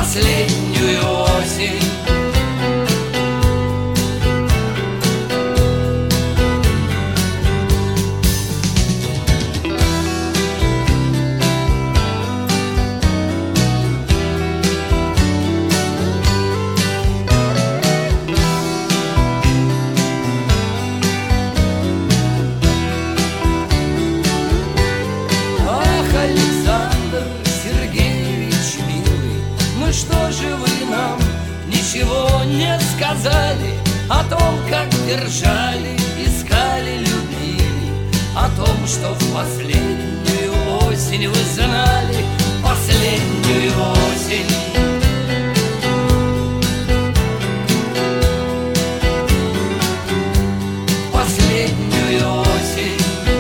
последнюю осень. Что же вы нам ничего не сказали о том, как держали, искали, любили, о том, что в последнюю осень вы знали, последнюю осень. Последнюю осень.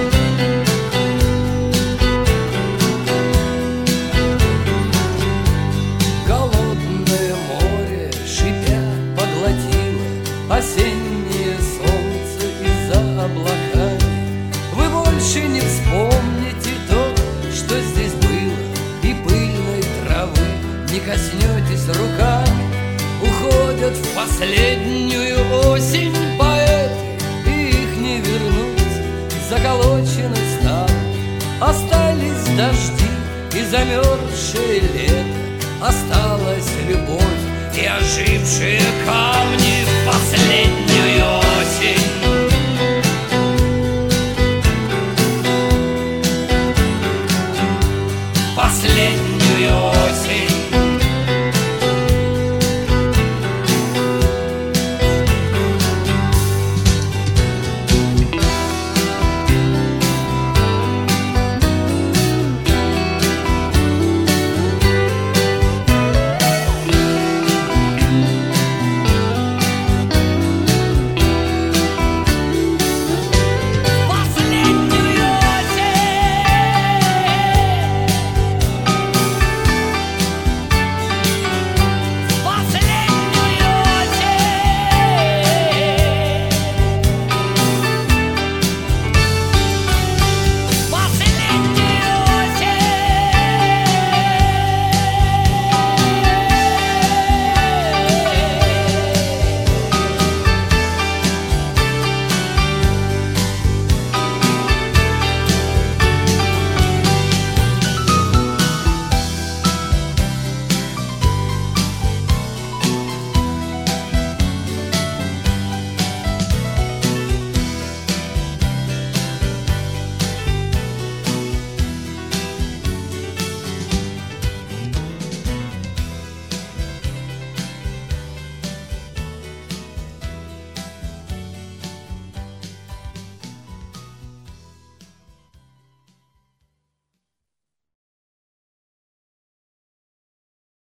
Осеннее солнце из-за облаками. Вы больше не вспомните то, что здесь было, и пыльной травы не коснетесь руками. Уходят в последнюю осень поэты, и их не вернуть, заколочены ставни. Остались дожди и замерзшее лето, осталась любовь и ожившие камни в последнюю осень.